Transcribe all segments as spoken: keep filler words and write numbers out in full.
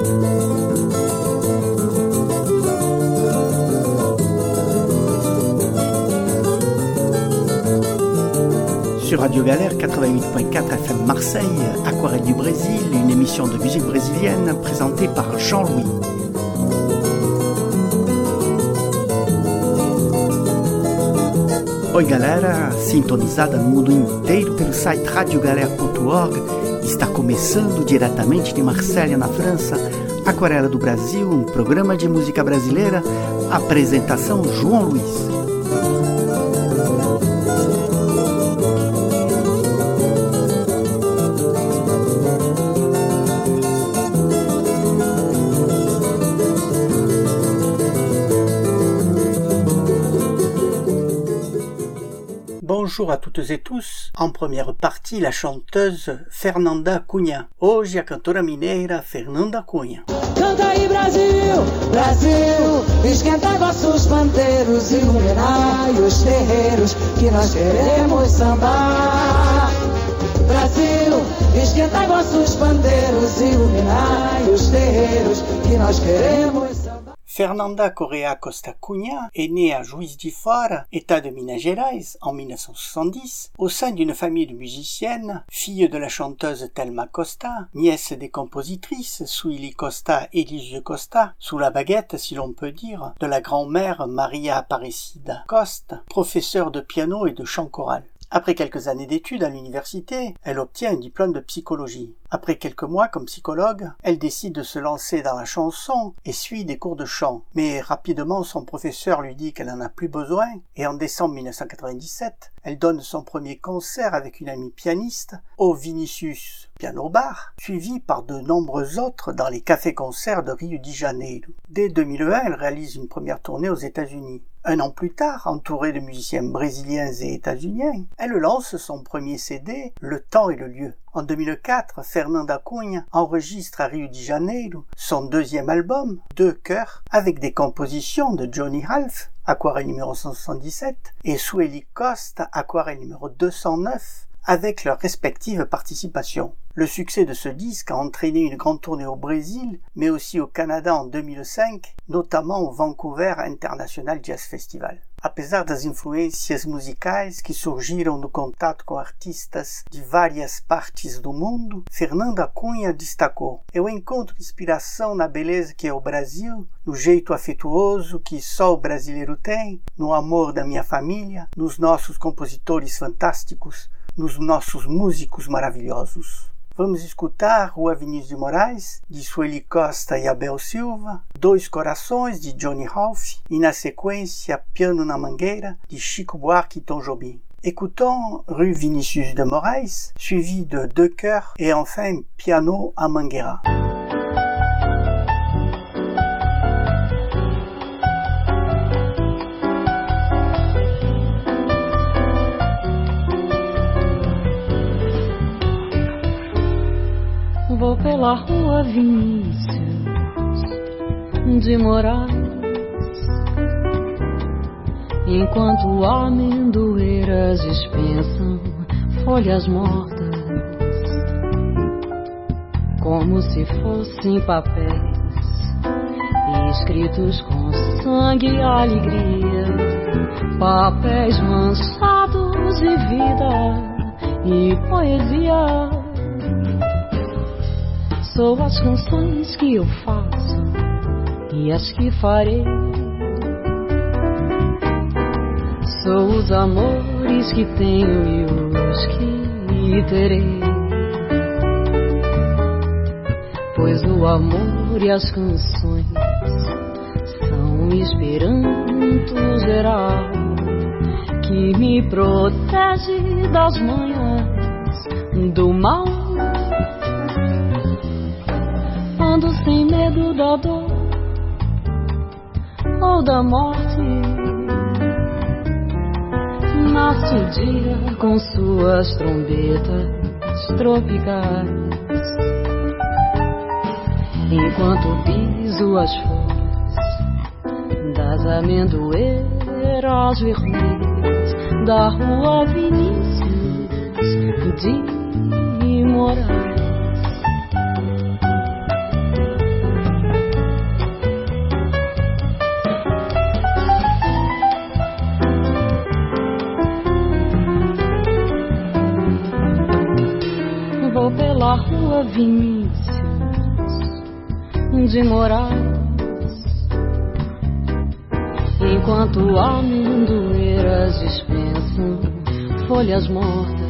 Sur Radio Galère quatre-vingt-huit point quatre F M Marseille, Aquarelle du Brésil, une émission de musique brésilienne présentée par Jean-Louis. Oi galera, sintonizada no mundo inteiro pelo site radio galera ponto org, está começando diretamente de Marselha, na França, Aquarela do Brasil, um programa de música brasileira, apresentação João Luiz. Bonjour à toutes et tous. En première partie, la chanteuse Fernanda Cunha. Hoje a cantora mineira Fernanda Cunha. Canta aí Brasil, Brasil, esquenta vossos pandeiros, iluminai os terreiros que nós queremos sambar. Brasil, esquenta vossos pandeiros, iluminai os terreiros que nós queremos sambar. Fernanda Correa Costa Cunha est née à Juiz de Fora, État de Minas Gerais, en dix-neuf cent soixante-dix, au sein d'une famille de musiciennes, fille de la chanteuse Thelma Costa, nièce des compositrices Sueli Costa et Lígia Costa, sous la baguette, si l'on peut dire, de la grand-mère Maria Aparecida Costa, professeure de piano et de chant choral. Après quelques années d'études à l'université, elle obtient un diplôme de psychologie. Après quelques mois comme psychologue, elle décide de se lancer dans la chanson et suit des cours de chant. Mais rapidement, son professeur lui dit qu'elle n'en a plus besoin et en décembre dix-neuf cent quatre-vingt-dix-sept, elle donne son premier concert avec une amie pianiste au Vinicius Piano Bar, suivi par de nombreux autres dans les cafés-concerts de Rio de Janeiro. Dès deux mille un, elle réalise une première tournée aux États-Unis. Un an plus tard, entourée de musiciens brésiliens et états-uniens, elle lance son premier C D, Le temps et le lieu. En deux mille quatre, Fernanda Cunha enregistre à Rio de Janeiro son deuxième album, Deux cœurs, avec des compositions de Johnny Half, Aquarelle numéro cent soixante-dix-sept, et Sueli Costa, Aquarelle numéro deux cent neuf, avec leurs respectives participations. Le succès de ce disque a entraîné une grande tournée au Brésil, mais aussi au Canada en deux mille cinq, notamment au Vancouver International Jazz Festival. Apesar das influências musicais que surgiram no contato com artistas de várias partes do mundo, Fernanda Cunha destacou: Eu encontro inspiração na beleza que é o Brasil, no jeito afetuoso que só o brasileiro tem, no amor da minha família, nos nossos compositores fantásticos, nos nossos músicos maravilhosos. Vamos escutar Rua Vinícius de Moraes, de Sueli Costa e Abel Silva, Dois Corações, de Johnny Half, e na sequência Piano na Mangueira, de Chico Buarque e Tom Jobim. Écoutons Rue Vinícius de Moraes, suivi de Deux cœurs, et enfin Piano à Mangueira. Vou pela rua Vinícius de Moraes, enquanto amendoeiras dispensam folhas mortas, como se fossem papéis escritos com sangue e alegria, papéis manchados de vida e poesia. Sou as canções que eu faço e as que farei. Sou os amores que tenho e os que terei. Pois o amor e as canções são um esperanto geral que me protege das manhas do mal. Ando sem medo da dor ou da morte. Nasce o dia com suas trombetas tropicais, enquanto piso as folhas das amendoeiras vermelhas da Rua Vinícius de Moraes. de Moraes, enquanto amendoeiras dispensam folhas mortas,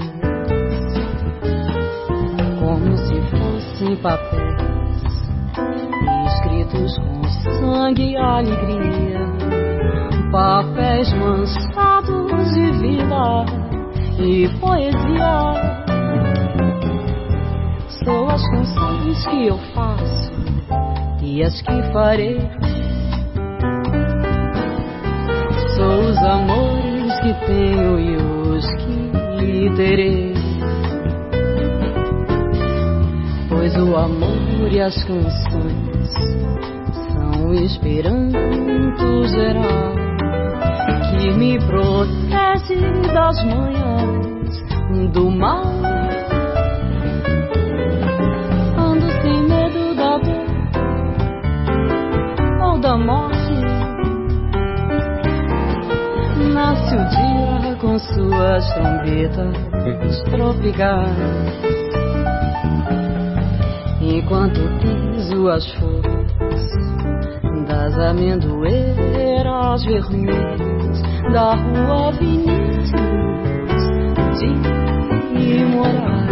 como se fossem papéis escritos com sangue e alegria, papéis manchados de vida e poesia. São as canções que eu faço e as que farei. Sou os amores que tenho e os que terei. Pois o amor e as canções são o esperanto geral que me protege das manhãs do mal. Ando sem medo da dor ou da morte. Nasce o dia com suas trombetas tropicais, enquanto piso as folhas das amendoeiras vermelhas da rua Vinícius de Moraes.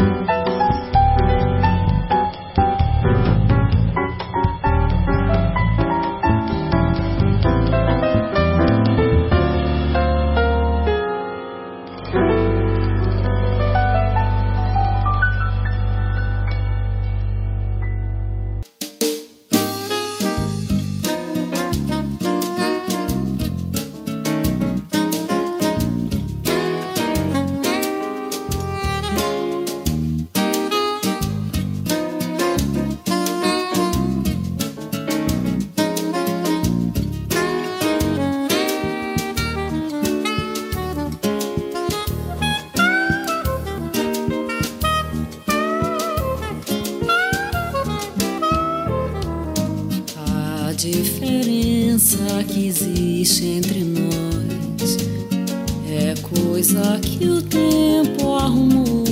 Que existe entre nós é coisa que o tempo arrumou.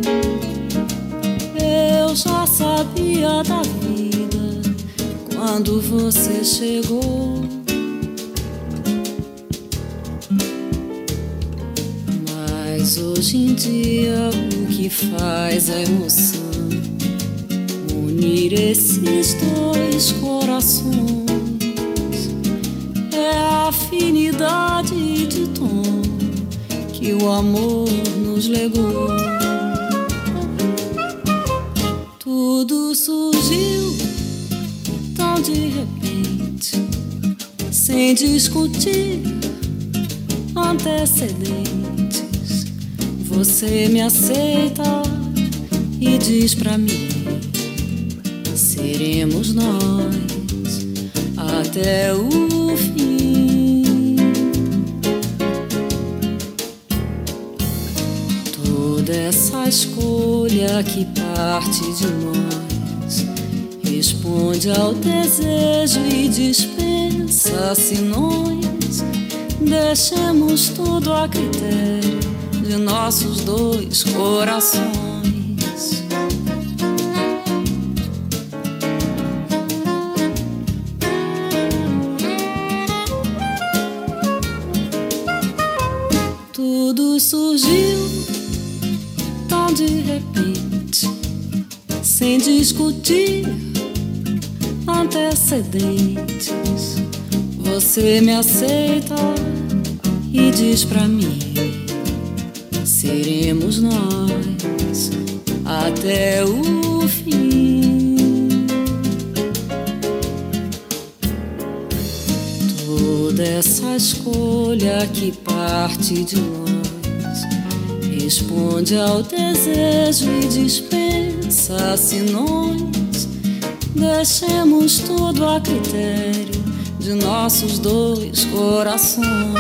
Eu já sabia da vida quando você chegou, mas hoje em dia o que faz a emoção unir esses dois corações. Afinidade de tom que o amor nos legou. Tudo surgiu tão de repente, sem discutir antecedentes. Você me aceita e diz pra mim: seremos nós até o fim. Essa escolha que parte de nós responde ao desejo e dispensa senões. Deixemos tudo a critério de nossos dois corações. Tudo surgiu de repente, sem discutir antecedentes. Você me aceita e diz pra mim: seremos nós até o fim. Toda essa escolha que parte de nós responde ao desejo e dispensa senões. Deixemos tudo a critério de nossos dois corações.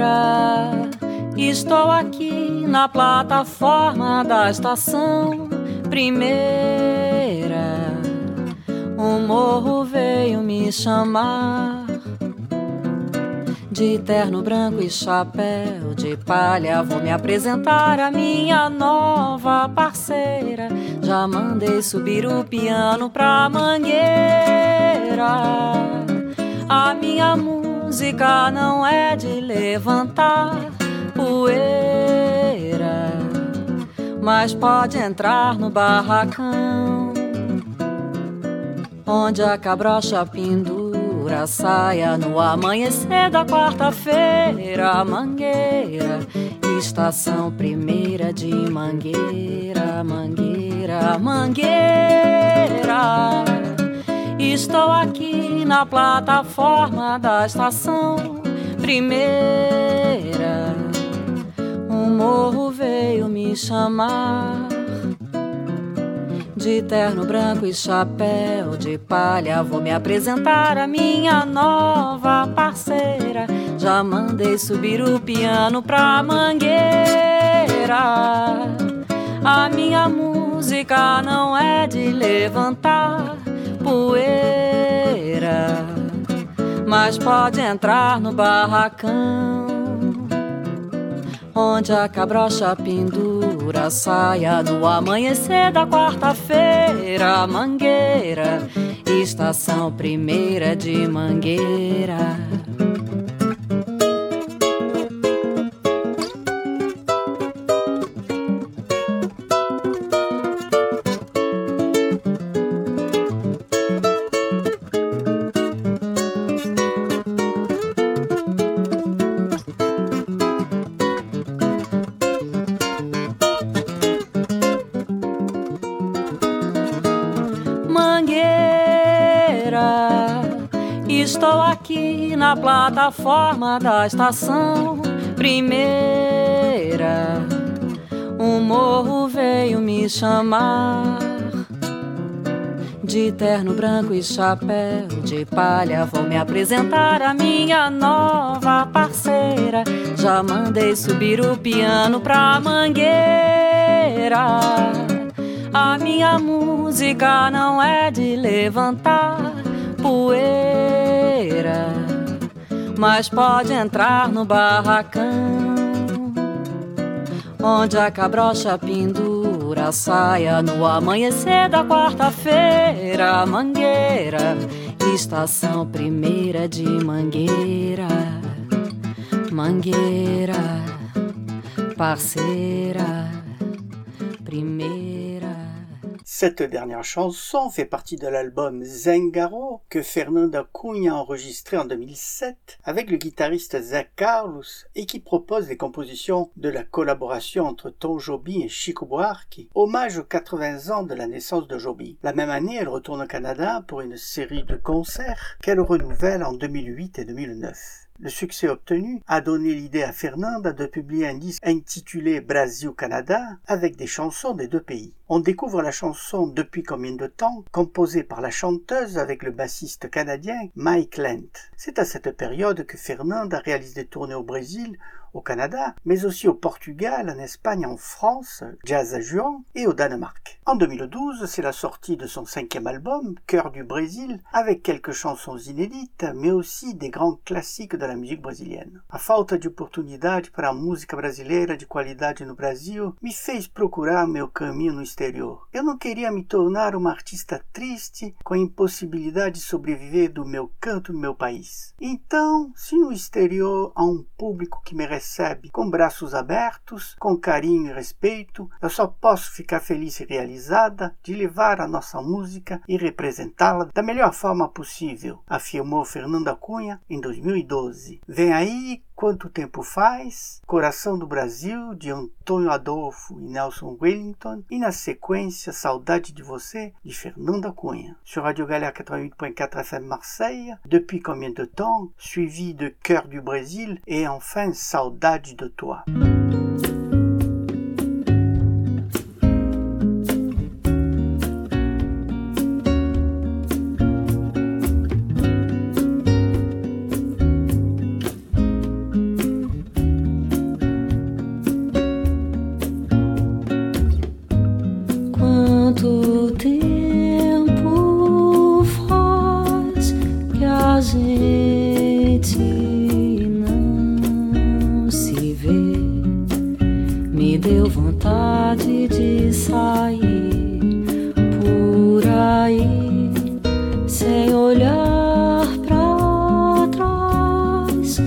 Mangueira, estou aqui na plataforma da estação primeira. O morro veio me chamar. De terno branco e chapéu de palha, vou me apresentar a minha nova parceira. Já mandei subir o piano pra Mangueira. A minha música não é de levantar poeira, mas pode entrar no barracão, onde a cabrocha pendura a saia no amanhecer da quarta-feira. Mangueira, estação primeira de Mangueira, Mangueira, Mangueira. Estou aqui na plataforma da estação primeira. O morro veio me chamar. De terno branco e chapéu de palha, vou me apresentar a minha nova parceira. Já mandei subir o piano pra Mangueira. A minha música não é de levantar poeira, mas pode entrar no barracão, onde a cabrocha pendura a saia no amanhecer da quarta-feira. Mangueira, estação primeira de Mangueira. Estou aqui na plataforma da estação primeira. O morro veio me chamar. De terno branco e chapéu de palha, vou me apresentar a minha nova parceira. Já mandei subir o piano pra Mangueira. A minha música não é de levantar poeira, mas pode entrar no barracão, onde a cabrocha pendura a saia no amanhecer da quarta-feira. Mangueira, estação primeira de Mangueira. Mangueira, parceira primeira. Cette dernière chanson fait partie de l'album Zangaro que Fernanda Cunha a enregistré en deux mille sept avec le guitariste Zé Carlos et qui propose des compositions de la collaboration entre Tom Jobim et Chico Buarque, hommage aux quatre-vingts ans de la naissance de Jobim. La même année, elle retourne au Canada pour une série de concerts qu'elle renouvelle en deux mille huit et deux mille neuf. Le succès obtenu a donné l'idée à Fernanda de publier un disque intitulé Brasil-Canada avec des chansons des deux pays. On découvre la chanson Depuis combien de temps, composée par la chanteuse avec le bassiste canadien Mike Lent. C'est à cette période que Fernanda réalise des tournées au Brésil, au Canada, mais aussi au Portugal, en Espagne, en France, Jazz à Juan et au Danemark. En deux mille douze, c'est la sortie de son cinquième album, Cœur du Brésil, avec quelques chansons inédites, mais aussi des grands classiques de la musique brésilienne. A falta de oportunidade para a música brasileira de qualidade no Brasil me fez procurar meu caminho no exterior. Eu não queria me tornar uma artista triste com a impossibilidade de sobreviver do meu canto no meu país. Então, se no exterior há um público que me recebe com braços abertos, com carinho e respeito, eu só posso ficar feliz e realizada de levar a nossa música e representá-la da melhor forma possível, afirmou Fernanda Cunha em dois mil e doze. Vem aí Quanto Tempo Faz, Coração do Brasil, de Antônio Adolfo e Nelson Wellington, e na sequência Saudade de Você, de Fernanda Cunha. Sur Radio Galère quatre-vingt-huit point quatre F M Marseille, Depuis combien de temps, suivi de Cœur du Brésil, et enfin Saudade de toi. deu vontade de sair por aí, sem olhar pra trás,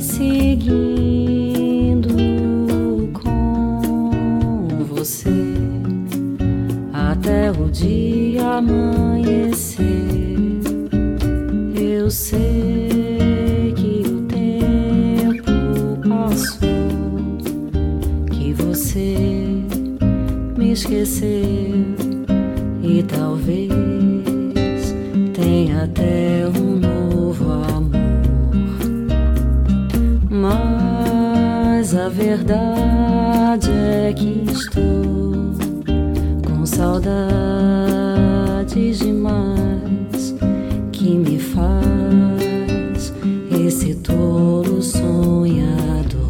seguindo com você até o dia amanhecer. Eu sei que o tempo passou, que você me esqueceu e talvez tenha até um novo amor. Mas a verdade é que estou com saudades demais, que me faz esse tolo sonhador.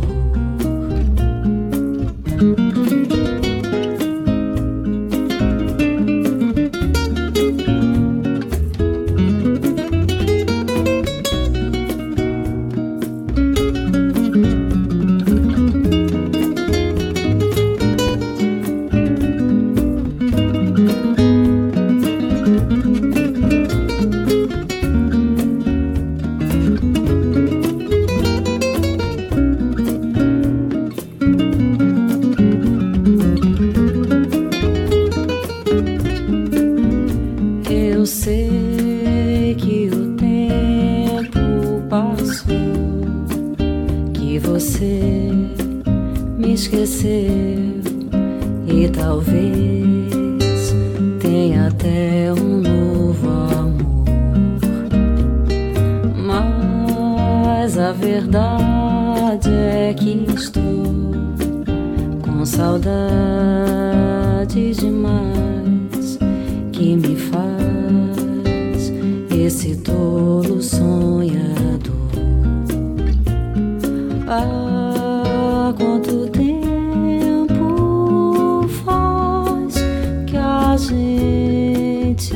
Eu sei que o tempo passou, que você me esqueceu e talvez tenha até um novo amor. Mas a verdade é que estou com saudades demais, que me faz esse tolo sonhador. Ah, quanto tempo faz que a gente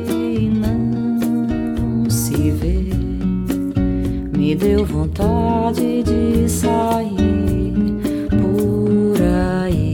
não se vê. Me deu vontade de sair por aí.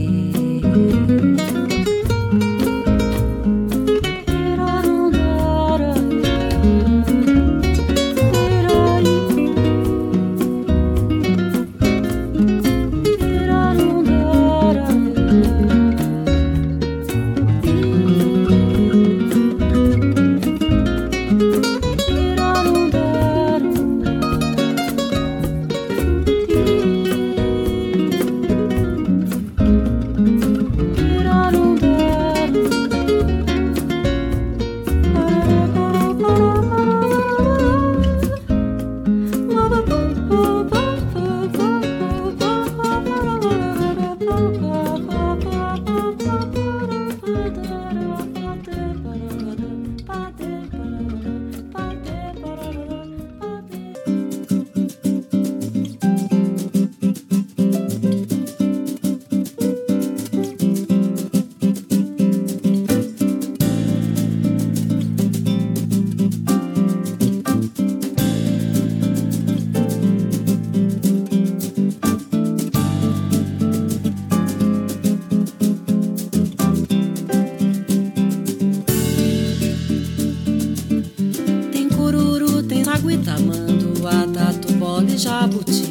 Tamanduá, tatu, bola e jabuti.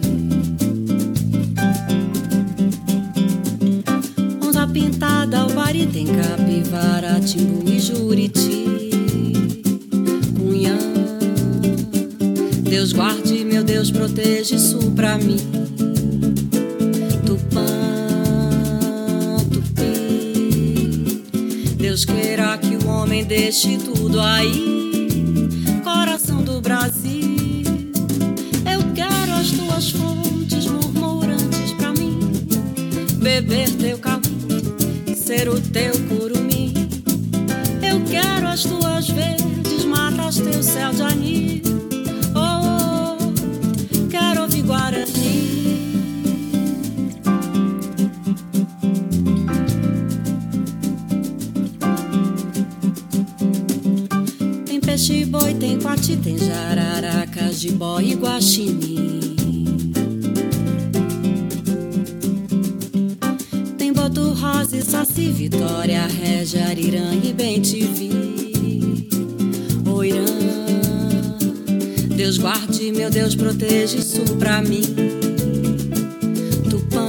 Onça pintada, albari, tem capivara, timbu e juriti. Cunhã, Deus guarde, meu Deus proteja isso pra mim. Tupã, tupi, Deus queira que o homem deixe tudo aí. Coração do Brasil, eu quero as tuas fontes murmurantes pra mim, beber teu capim, ser o teu curumim. Eu quero as tuas verdes matas, teu céu de anil. Oh, oh, quero ouvir Guarani. Peixe, boi, tem coati, tem jararaca, jibó e guaxinim. doze Saci, Vitória, Régia, Arirã e Bem-te-vi. Ô Irã, Deus guarde, meu Deus proteja isso pra mim. Tupã,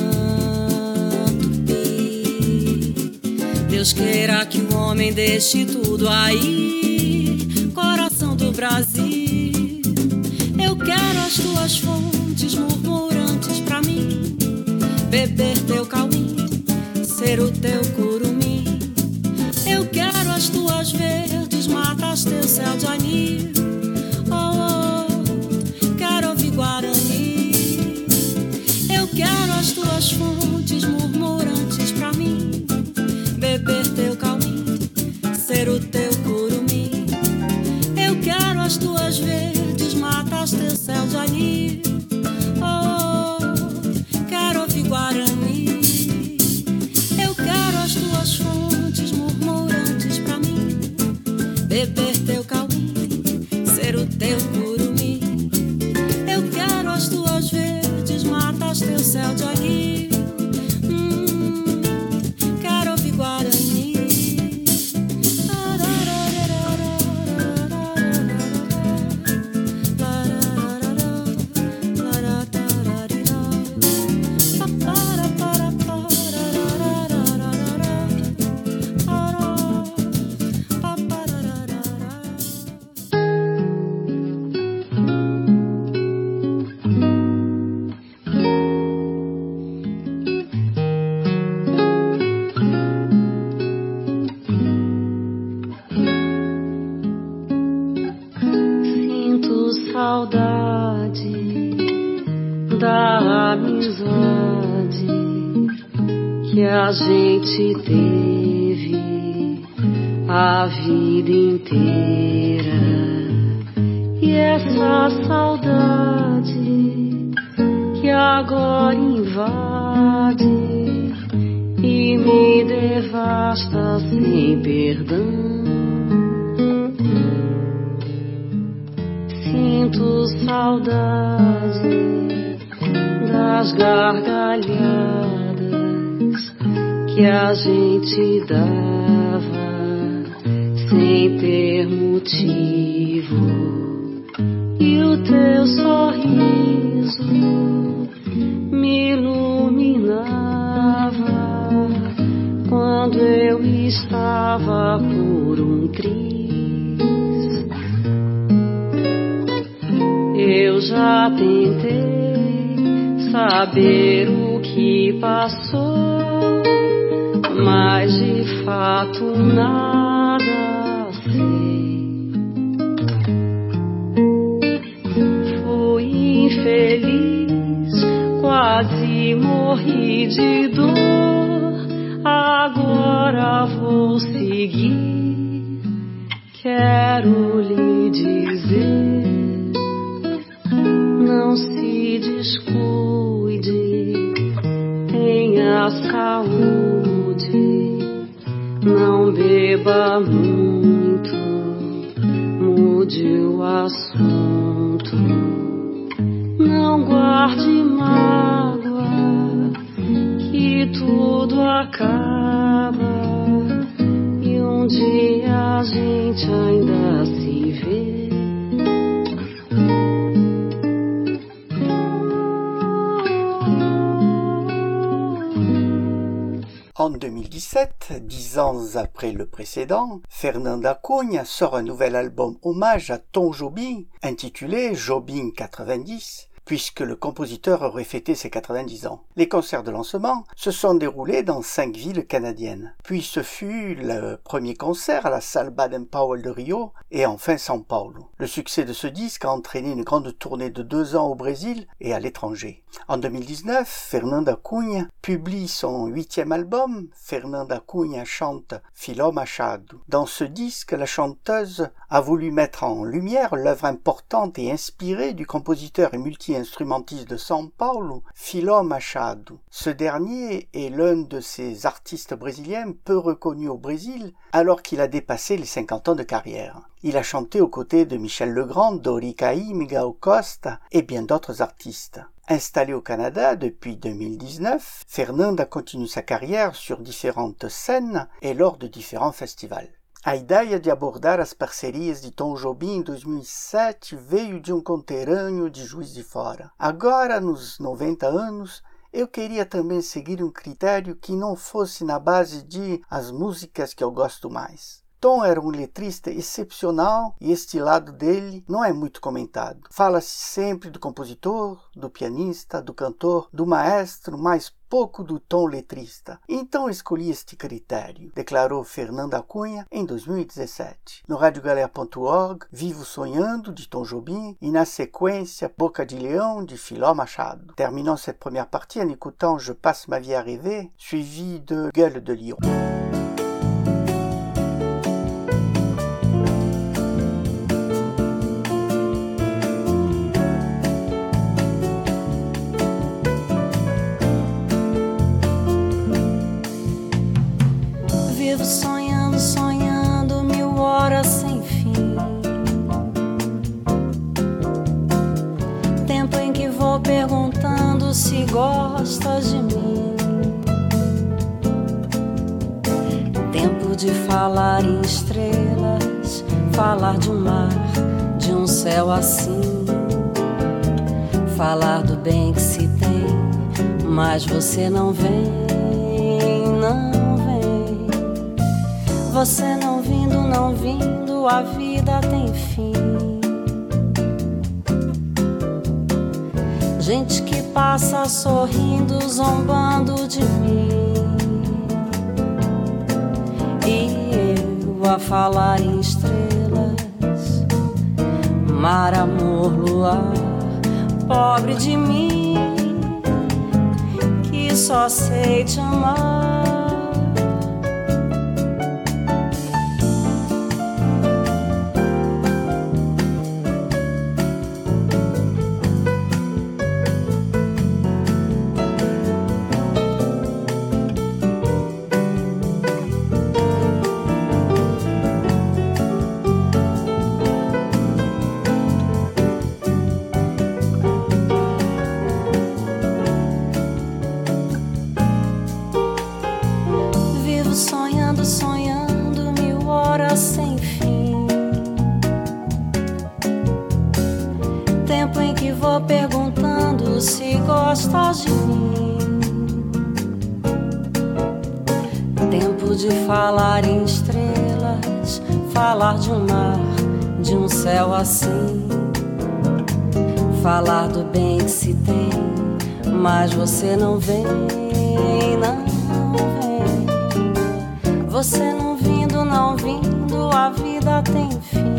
Tupi, Deus queira que o homem deixe tudo aí. Coração do Brasil, eu quero as tuas fontes murmurantes pra mim. Beber teu cauim, ser o teu curumim. Eu quero as tuas verdes matas, teu céu de anil. Oh, oh, quero ouvir Guarani. Eu quero as tuas fontes murmurantes pra mim. Beber teu cauim, ser o teu curumim. Eu quero as tuas verdes matas, teu céu de anil. Oh, oh, quero ouvir Guarani. Eu quero as tuas fontes murmurantes pra mim. Beber teu cauim, ser o teu curumim. Eu quero as tuas verdes matas, teu céu de anil. Hum, quero ouvir Guarani. Saudade da amizade que a gente teve a vida inteira. E essa saudade que agora invade e me devasta sem perdão. Sinto saudade das gargalhadas que a gente dava sem ter motivo. E o teu sorriso me iluminava quando eu estava por um triz. Eu já tentei saber o que passou, mas de fato nada sei. Fui infeliz, quase morri de dor. Agora vou seguir, quero lhe dizer: não se descuide, tenha saúde, não beba muito, mude o assunto, não guarde mágoa, que tudo acaba e um dia a gente ainda se vê. En deux mille dix-sept, dix ans après le précédent, Fernanda Cunha sort un nouvel album hommage à Tom Jobim, intitulé Jobim quatre-vingt-dix, puisque le compositeur aurait fêté ses quatre-vingt-dix ans. Les concerts de lancement se sont déroulés dans cinq villes canadiennes. Puis ce fut le premier concert à la salle Baden-Powell de Rio et enfin São Paulo. Le succès de ce disque a entraîné une grande tournée de deux ans au Brésil et à l'étranger. En deux mille dix-neuf, Fernanda Cunha publie son huitième album, Fernanda Cunha chante Filó Machado. Dans ce disque, la chanteuse a voulu mettre en lumière l'œuvre importante et inspirée du compositeur et multi multi-instrumentiste de São Paulo, Filó Machado. Ce dernier est l'un de ces artistes brésiliens peu reconnus au Brésil alors qu'il a dépassé les cinquante ans de carrière. Il a chanté aux côtés de Michel Legrand, Dori Caymmi, Miguel Costa et bien d'autres artistes. Installé au Canada depuis deux mille dix-neuf, Fernanda continue sa carrière sur différentes scènes et lors de différents festivals. A ideia de abordar as parcerias de Tom Jobim em dois mil e sete veio de um conterrâneo de Juiz de Fora. Agora, nos noventa anos, eu queria também seguir um critério que não fosse na base de as músicas que eu gosto mais. Tom era um letrista excepcional e este lado dele não é muito comentado. Fala-se sempre do compositor, do pianista, do cantor, do maestro, mas pouco do Tom letrista. Então escolhi este critério, declarou Fernanda Cunha em dois mil e dezessete. No rádio galera ponto org, Vivo Sonhando, de Tom Jobim, e na sequência, Boca de Leão, de Filó Machado. Terminons cette première partie en écoutant Je passe ma vie à rêver, suivi de Gueule de Lion. Sonhando, sonhando mil horas sem fim. Tempo em que vou perguntando se gostas de mim. Tempo de falar em estrelas, falar de um mar, de um céu assim. Falar do bem que se tem, mas você não vem, não. Você não vindo, não vindo, a vida tem fim. Gente que passa sorrindo, zombando de mim. E eu a falar em estrelas, mar, amor, luar, pobre de mim, que só sei te amar. Perguntando se gostas de mim. Tempo de falar em estrelas, falar de um mar, de um céu assim. Falar do bem que se tem, mas você não vem, não vem. Você não vindo, não vindo, a vida tem fim.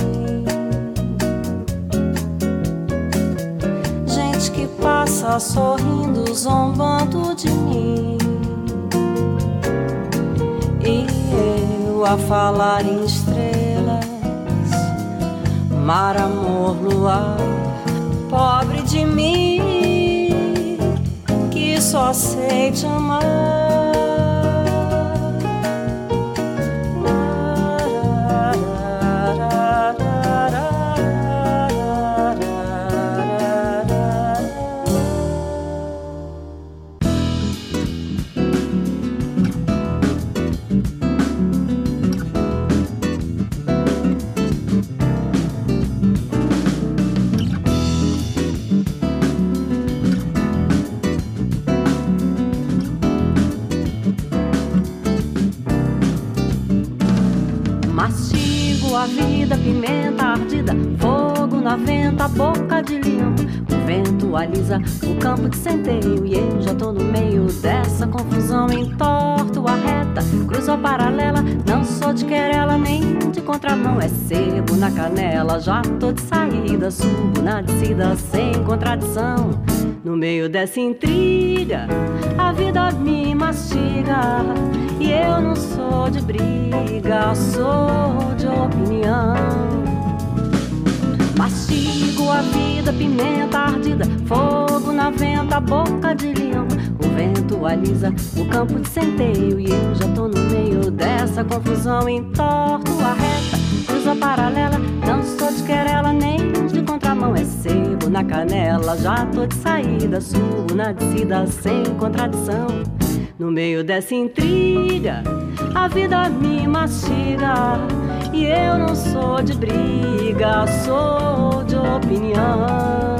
Que passa sorrindo, zombando de mim. E eu a falar em estrelas, mar, amor, luar, pobre de mim, que só sei te amar. A vida, pimenta ardida, fogo na venta, boca de leão. O vento alisa o campo de centeio e eu já tô no meio dessa confusão. Entorto a reta, cruzo a paralela, não sou de querela nem de contramão. É sebo na canela, já tô de saída, subo na descida sem contradição. No meio dessa intriga, a vida me mastiga e eu não sou de briga, sou de opinião. Mastigo a vida, pimenta ardida, fogo na venta, boca de leão. O vento alisa o campo de centeio e eu já tô no meio dessa confusão. Entorto a reta, cruzo a paralela, não sou de querela nem de contramão. É sebo na canela, já tô de saída, subo na descida sem contradição. No meio dessa intriga, a vida me mastiga e eu não sou de briga, sou de opinião.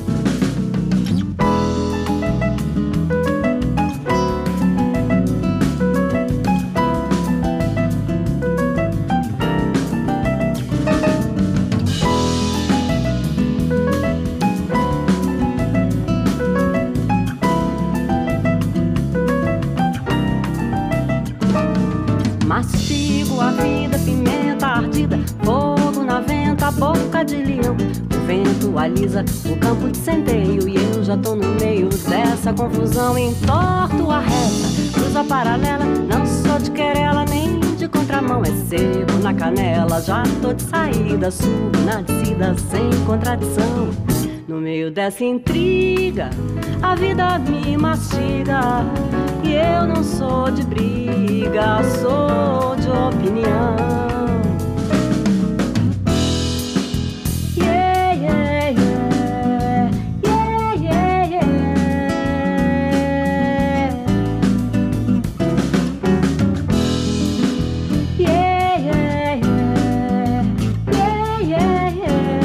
Mastigo a vida, pimenta ardida, fogo na venta, boca de leão. O vento alisa o campo de centeio e eu já tô no meio dessa confusão. Entorto a reta, cruzo a paralela, não sou de querela nem de contramão. É sebo na canela, já tô de saída, subo na descida sem contradição. No meio dessa intriga, a vida me mastiga e eu não sou de briga, sou de opinião. Yeah, yeah, yeah, yeah, yeah, yeah. Yeah, yeah, yeah, yeah, yeah, yeah.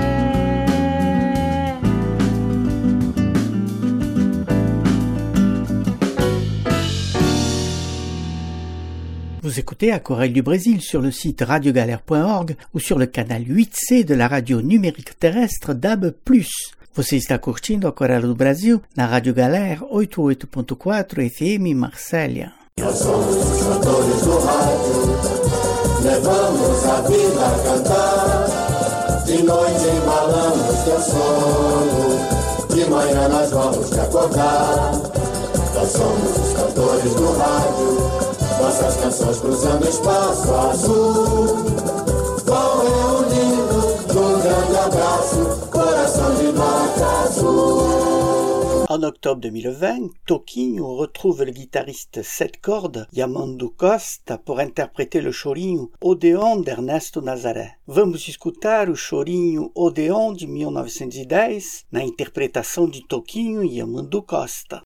Vous écoutez Aquarelle du Brésil sur le site radio galère point org ou sur le canal huit C de la radio numérique terrestre D A B plus. Você está curtindo Aquarelle do Brasil na Rádio Galère oitenta e oito ponto quatro F M Marsella. Nós somos os cantores do rádio, levamos a vida a cantar. De noite embalamos teu sono, de manhã nós vamos te acordar. Nós somos os cantores do rádio, nossas canções cruzando espaço azul. Vão reunindo num grande abraço, coração de nota azul. En octobre deux mille vingt, Toquinho retrouve le guitariste sept cordes Yamandu Costa pour interpréter le chorinho Odeon d'Ernesto Nazaré. Vamos escutar o chorinho Odeon de mil novecentos e dez na interpretação de Toquinho e Yamandu Costa.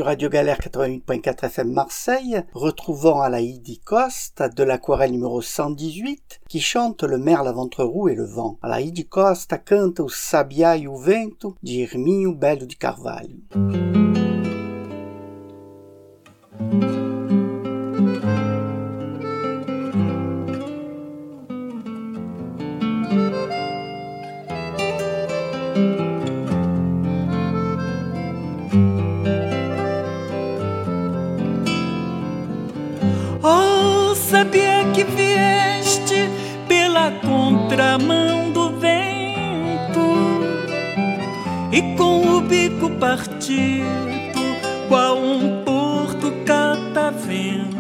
sur Radio Galère quatre-vingt-huit point quatre F M Marseille, retrouvons Alaïdi Costa de l'aquarelle numéro cent dix-huit qui chante Le merle à ventre roux et le vent. Alaïdi Costa canta o sabiá e o vento de Herminio Belo de Carvalho. Oh, sabia que vieste pela contramão do vento e com o bico partido, qual um porto catavento.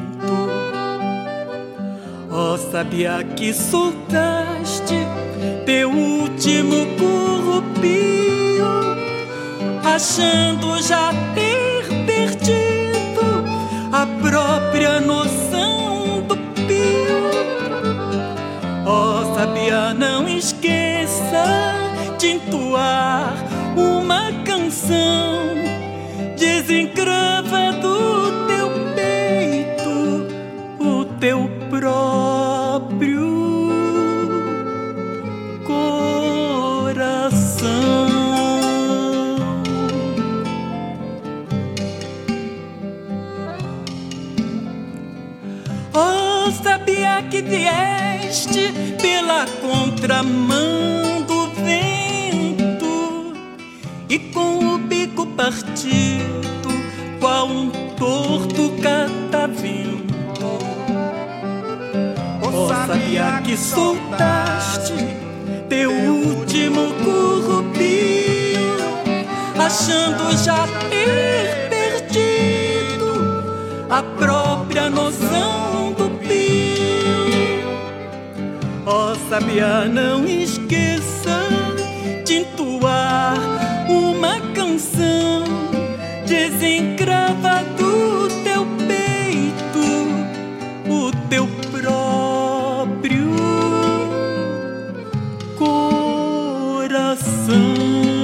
Oh, sabia que soltaste teu último currupio, achando já ter perdido a própria noção do pio. Oh, sabia, não esqueça de entoar uma canção, desencrava do teu peito o teu próprio coração. Oh, sabia que vieste pela contramão do vento e com o bico partido, qual um torto catavento. Oh, sabia que soltaste teu último currupio, achando já ter perdido a própria noção do pio. Oh, sabia, não esqueça de entoar uma canção, desencrava do teu peito o teu próprio coração.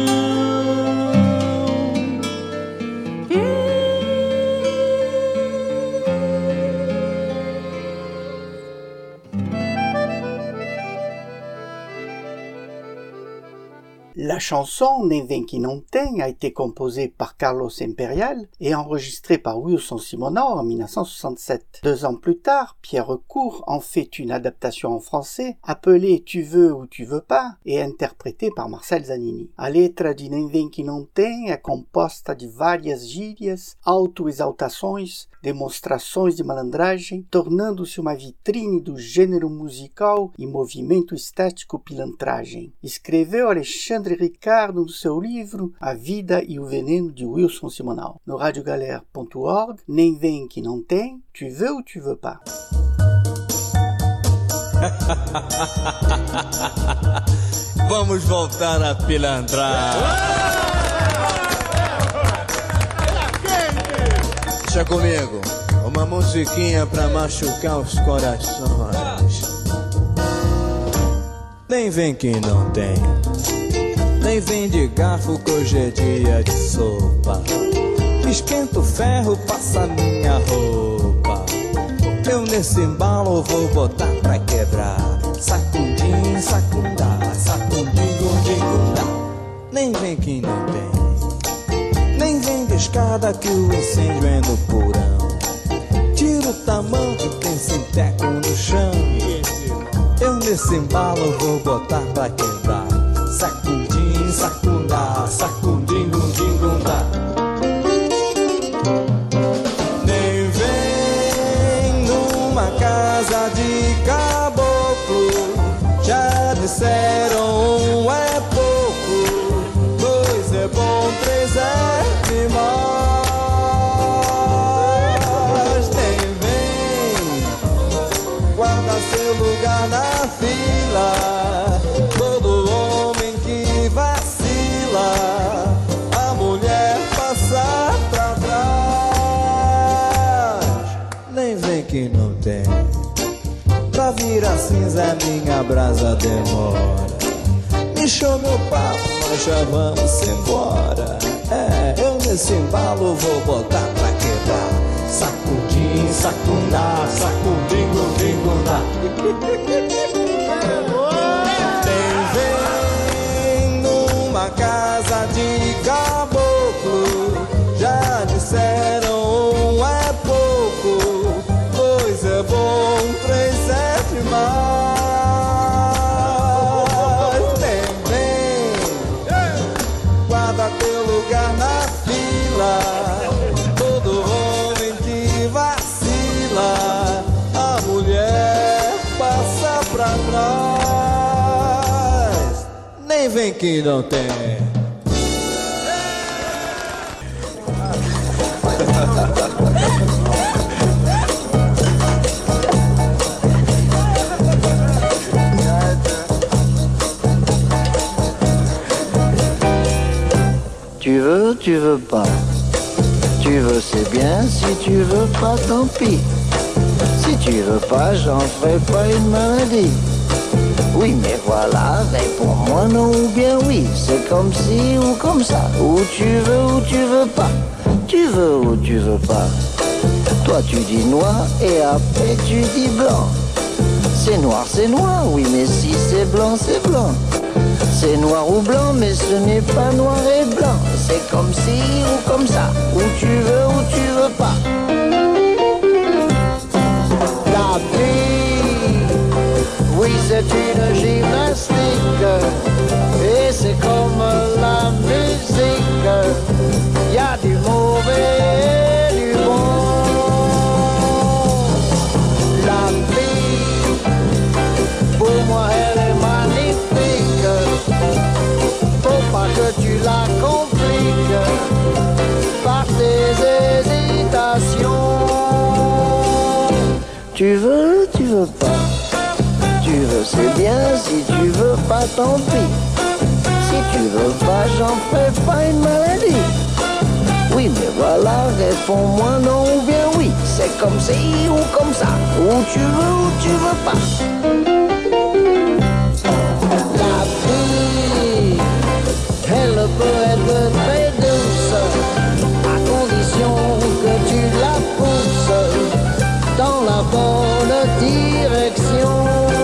La chanson Nem Vem Que Não Tem a été composée par Carlos Imperial et enregistrée par Wilson Simonal en dix-neuf cent soixante-sept. Deux ans plus tard, Pierre Court en fait une adaptation en français appelée Tu veux ou tu veux pas et interprétée par Marcel Zanini. A letra de Nem Vem Que Não Tem é composta de várias gírias, autoexaltações, demonstrações de malandragem, tornando-se uma vitrine do gênero musical e movimento estético pilantragem. Escreveu Alexandre Ricardo no seu livro A Vida e o Veneno de Wilson Simonal. No radiogalère ponto org, Nem Vem Que Não Tem, Tu veux ou tu veux pas? Vamos voltar a pilantrar. Deixa comigo, uma musiquinha pra machucar os corações. Nem vem que não tem, nem vem de garfo que hoje é dia de sopa. Esquenta o ferro, passa minha roupa. Eu nesse embalo vou botar pra quebrar. Sacudim, sacundá, sacudim, gordinho, nem vem que não tem, nem vem de escada que o incêndio é no porão. Tira o tamanco, tem sinteco no chão. Eu nesse embalo vou botar pra quebrar. Sacudim, sacundá, sacudim, gundim, gundá. Nem vem numa casa de caboclo. Já disseram um é pouco, dois é bom, três é demais. Nem vem, guarda seu lugar na fila. Todo homem que vacila, a mulher passa pra trás. Nem vem que não tem, pra virar cinza minha brasa demora. Encheu meu papo, nós já vamos embora. É, eu nesse embalo vou botar pra quebrar. Sacudim, sacundá, sacudingo, dingundá. Vem numa casa de caboclo, já disseram um é pouco, dois é bom, três sete mais. Vem, vem, guarda teu lugar na fila. Todo homem que vacila, a mulher passa pra trás. Nem vem que não tem. Tu veux, tu veux pas. Tu veux, c'est bien. Si tu veux pas, tant pis. Si tu veux pas, j'en ferai pas une maladie. Oui, mais voilà, réponds-moi non ou bien oui. C'est comme ci ou comme ça. Ou tu veux ou tu veux pas. Tu veux ou tu veux pas. Toi, tu dis noir et après tu dis blanc. C'est noir, c'est noir, oui, mais si c'est blanc, c'est blanc. C'est noir ou blanc, mais ce n'est pas noir et blanc. C'est comme ci ou comme ça. Ou tu veux ou tu veux pas. La vie, oui, c'est une gymnastique. Et c'est comme la musique. Y a du mauvais et du bon. La vie, pour moi, elle est magnifique. Faut pas que tu la compliques par tes hésitations. Tu veux, tu veux pas. Tu veux, c'est bien. Si tu veux pas, tant pis. Si tu veux pas, j'en ferai pas une maladie. Oui, mais voilà, réponds-moi non ou bien oui. C'est comme ci ou comme ça. Ou tu veux ou tu veux pas. La vie, elle peut être très douce, à condition que tu la pousses dans la bonne direction.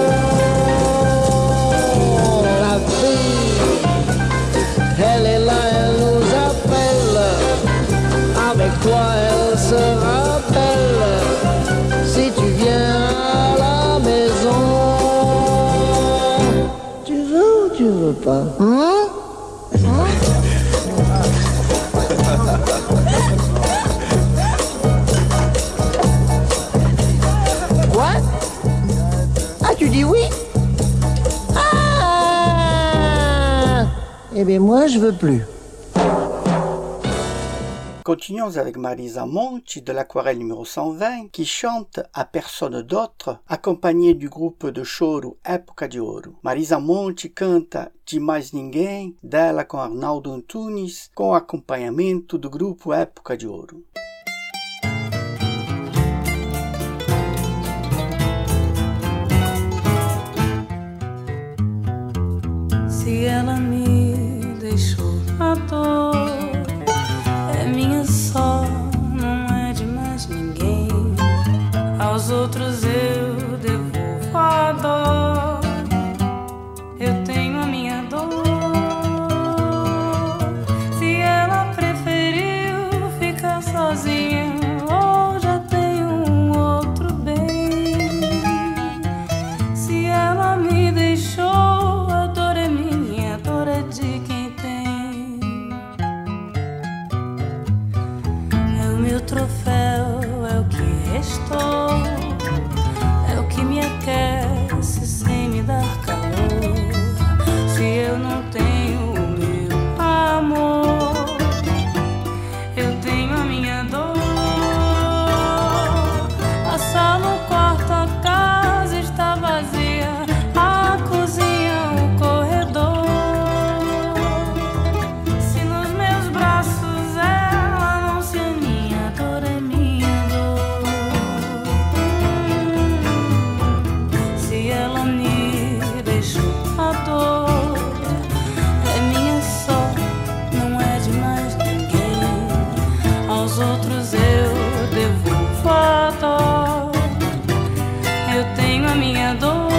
La vie, elle est là, elle nous appelle. Avec toi, elle se rappelle. Si tu viens à la maison, tu veux ou tu veux pas? Hein? Quoi? Ah, tu dis oui? Ah! Eh bien, moi, je veux plus. Continuons avec Marisa Monti de l'Aquarelle numéro cent vingt qui chante à personne d'autre, acompanhée du groupe de choro Época de Ouro. Marisa Monti canta De Mais Ninguém, dela com Arnaldo Antunes, com acompanhamento do grupo Época de Ouro. Se ela me deixou à toa, minha só, não é de mais ninguém. Aos outros eu devolvo a dor. Eu tenho a minha dor. Se ela preferiu ficar sozinha, minha dor.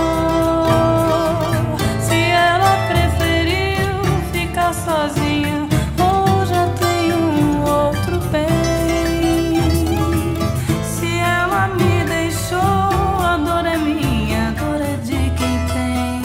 Se ela preferiu ficar sozinha ou já tem um outro bem. Se ela me deixou, a dor é minha, a dor é de quem tem.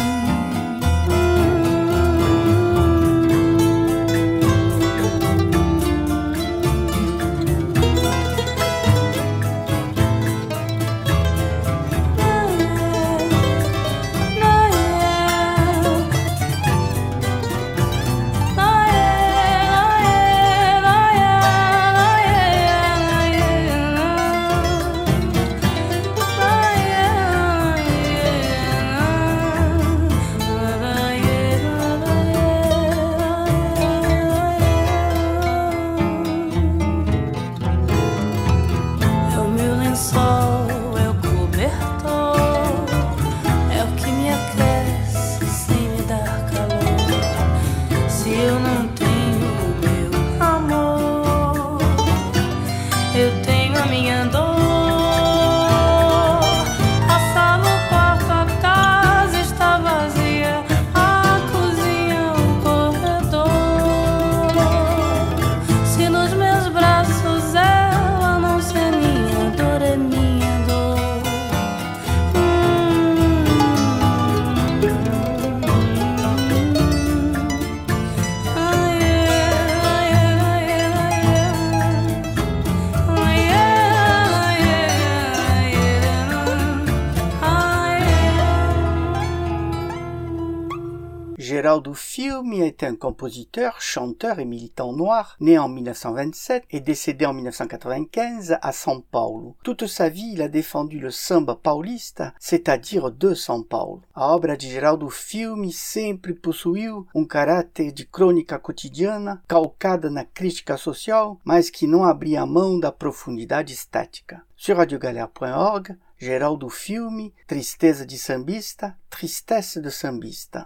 Gérald Filme est un compositeur, chanteur et militant noir, né en mille neuf cent vingt-sept et décédé en mille neuf cent quatre-vingt-quinze à São Paulo. Toute sa vie, il a défendu le samba paulista, c'est-à-dire de São Paulo. A obra de Gérald Filme sempre possuiu um caráter de crônica cotidiana, calcada na crítica social, mas que não abria mão da profundidade estética. Sur radio galère point org, Gérald Filme, Tristeza de Sambista, Tristesse de Sambista.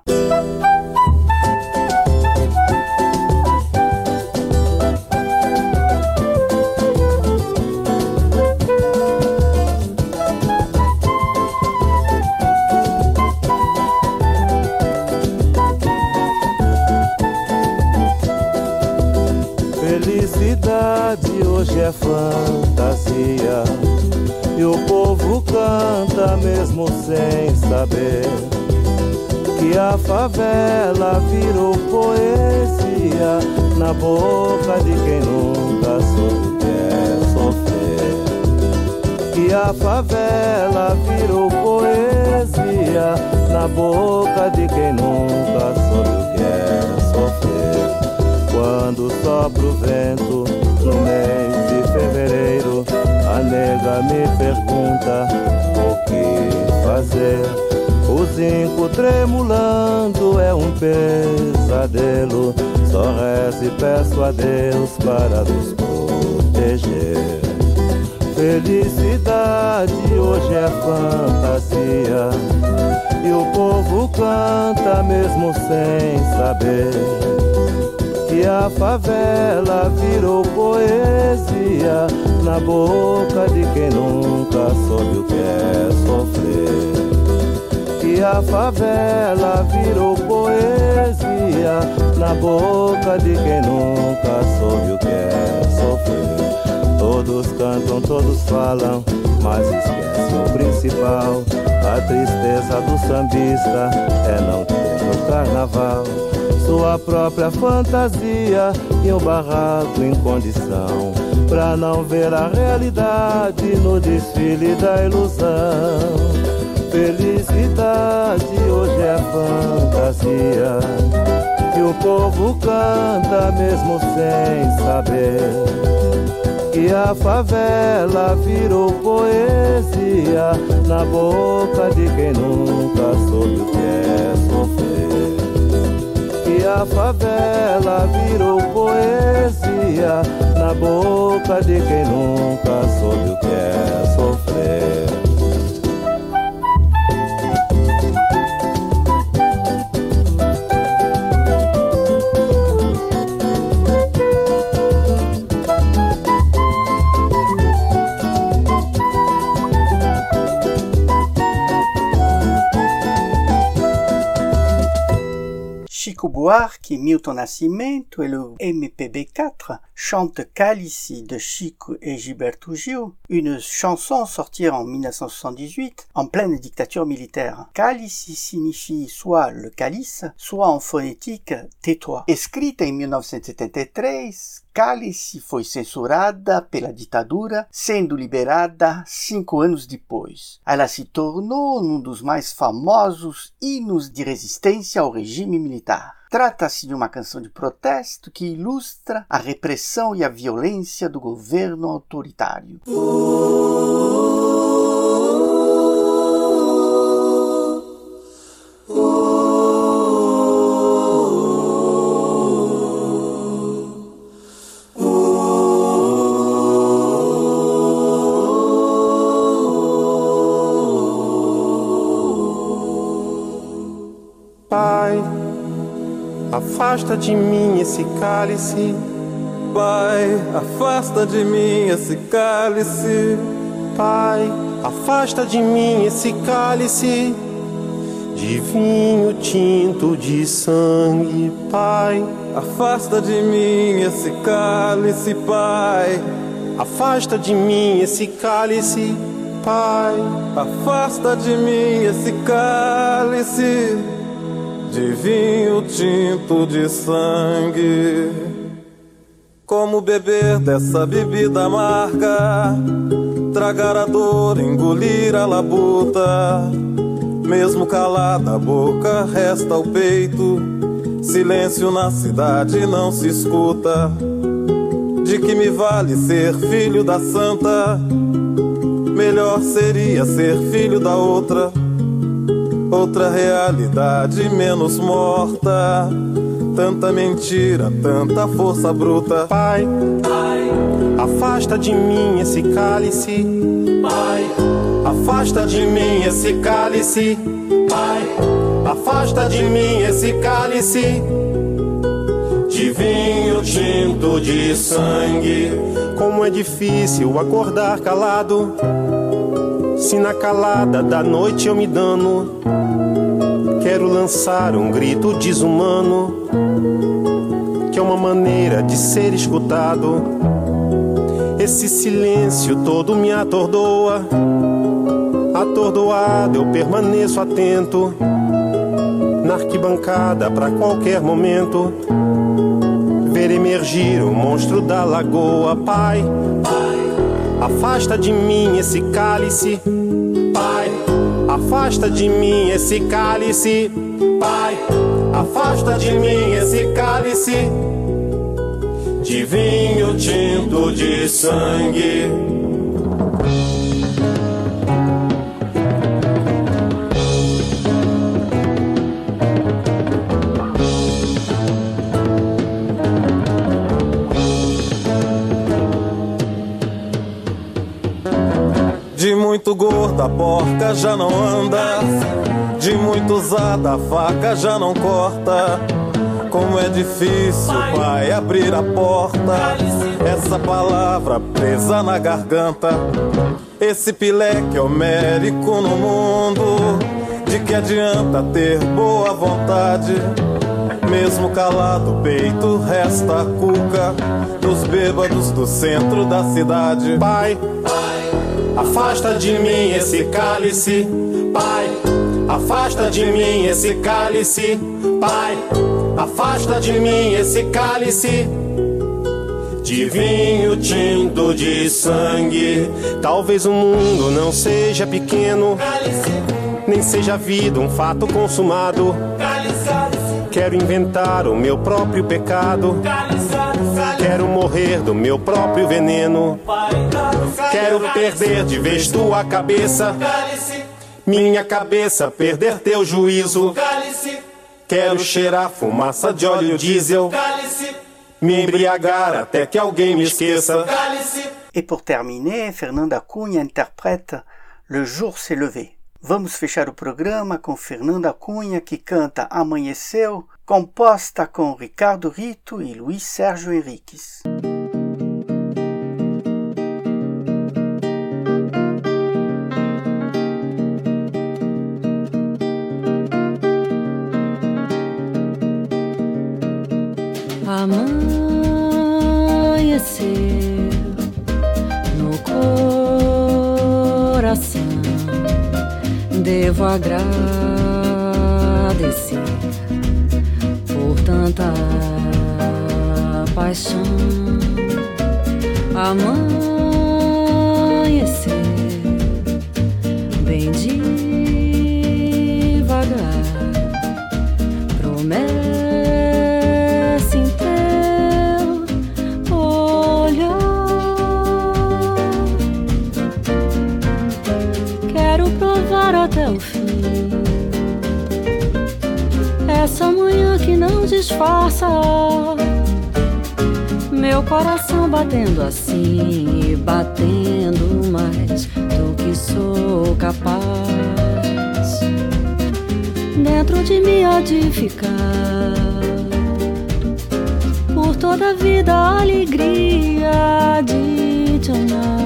Felicidade hoje é fantasia e o povo canta mesmo sem saber que a favela virou poesia na boca de quem nunca soube o que é sofrer. Que a favela virou poesia na boca de quem nunca soube o que é sofrer. Quando sopra o vento no mês de fevereiro, a nega me pergunta o que fazer. O zinco tremulando é um pesadelo. Só rezo e peço a Deus para nos proteger. Felicidade hoje é fantasia e o povo canta mesmo sem saber que a favela virou poesia na boca de quem nunca soube o que é sofrer. Que a favela virou poesia na boca de quem nunca soube o que é sofrer. Todos cantam, todos falam, mas esquecem o principal. A tristeza do sambista é não ter no carnaval sua própria fantasia e um barraco em condição pra não ver a realidade no desfile da ilusão. Felicidade hoje é fantasia que o povo canta mesmo sem saber que a favela virou poesia na boca de quem nunca soube o que é sofrer. Que a favela virou poesia na boca de quem nunca soube o que é sofrer. Chico Buarque, Milton Nascimento et le M P B quatre chantent Cálice de Chico et Gilberto Gil, une chanson sortie en dix-neuf cent soixante-dix-huit en pleine dictature militaire. Cálice signifie soit le calice, soit en phonétique tais-toi. Escrita em mil novecentos e setenta e três, Cálice foi censurada pela ditadura, sendo liberada cinco anos depois. Ela se tornou um dos mais famosos hinos de resistência ao regime militar. Trata-se de uma canção de protesto que ilustra a repressão e a violência do governo autoritário. Pai, afasta de mim esse cálice. Pai, afasta de mim esse cálice. Pai, afasta de mim esse cálice de vinho tinto de sangue. Pai, afasta de mim esse cálice. Pai, afasta de mim esse cálice. Pai, afasta de mim esse cálice de vinho tinto de sangue. Como beber dessa bebida amarga, tragar a dor, engolir a labuta. Mesmo calada a boca, resta o peito. Silêncio na cidade não se escuta. De que me vale ser filho da santa? Melhor seria ser filho da outra. Outra realidade menos morta. Tanta mentira, tanta força bruta. Pai, Pai, afasta de mim esse cálice. Pai, afasta de mim esse cálice. Pai, afasta de mim esse cálice de vinho tinto de sangue. Como é difícil acordar calado, se na calada da noite eu me dano. Quero lançar um grito desumano, que é uma maneira de ser escutado. Esse silêncio todo me atordoa. Atordoado eu permaneço atento, na arquibancada pra qualquer momento ver emergir o monstro da lagoa. Pai, Pai, afasta de mim esse cálice. Pai, afasta de mim esse cálice. Pai, afasta de mim esse cálice de vinho tinto de sangue. De muito gorda a porca já não anda, de muito usada a faca já não corta. Como é difícil, pai, abrir a porta. Essa palavra presa na garganta. Esse pileque homérico no mundo. De que adianta ter boa vontade? Mesmo calado o peito resta a cuca dos bêbados do centro da cidade. Pai, afasta de mim esse cálice. Pai, afasta de mim esse cálice. Pai, afasta de mim esse cálice de vinho tinto de sangue. Talvez o mundo não seja pequeno, nem seja a vida um fato consumado. Quero inventar o meu próprio pecado. Quero morrer do meu próprio veneno. Quero perder de vez tua cabeça, minha cabeça perder teu juízo. Quero cheirar fumaça de óleo diesel, me embriagar até que alguém me esqueça. Et pour terminer, Fernanda Cunha interprète Le Jour s'est levé. Vamos fechar o programa com Fernanda Cunha, que canta Amanheceu, composta com Ricardo Rito e Luiz Sérgio Henriques. amanhecer no coração. Devo agradecer por tanta paixão. Amanhecer bem devagar, promessa em teu olhar. Quero provar até o fim essa manhã que não disfarça, meu coração batendo assim e batendo mais do que sou capaz. Dentro de mim há de ficar por toda a vida a alegria de te amar.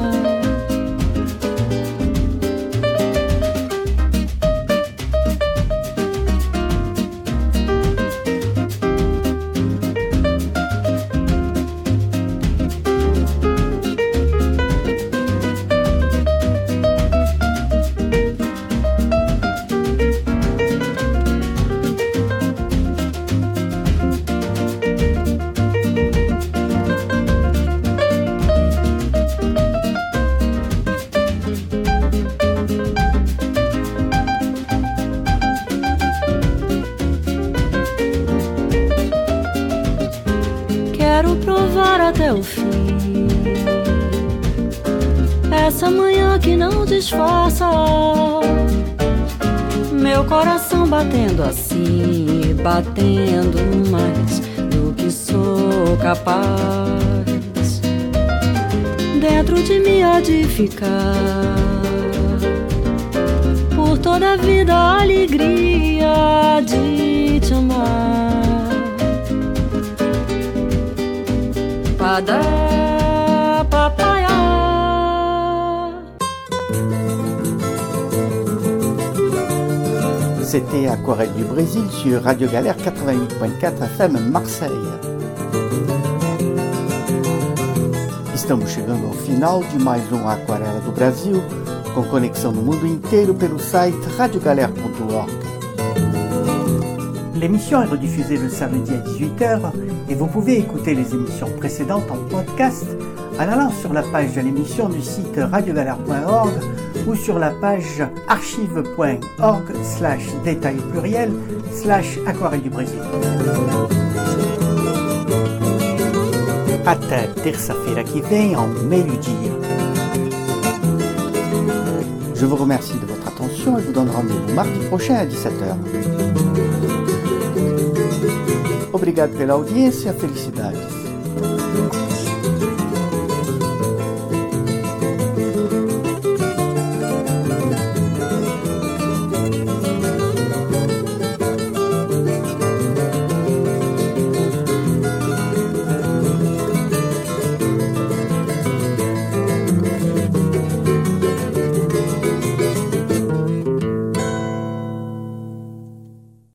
Até o fim essa manhã que não disfarça, meu coração batendo assim, batendo mais do que sou capaz. Dentro de mim há de ficar por toda a vida a alegria de te amar. Pada, papaya. C'était Aquarelle du Brésil sur Radio Galère quatre-vingt-huit point quatre F M Marseille. Estamos chegando ao final de mais um Aquarela do Brasil, com conexão no mundo inteiro pelo site radio galère point org. L'émission est rediffusée le samedi à dix-huit heures et vous pouvez écouter les émissions précédentes en podcast en allant sur la page de l'émission du site radio galère point org ou sur la page archive point org slash détail pluriel slash aquarelle du Brésil. Até terça-feira que vem ao meio-dia. Je vous remercie de votre attention et vous donne rendez-vous mardi prochain à dix-sept heures. Obrigado pela audiência, felicidades.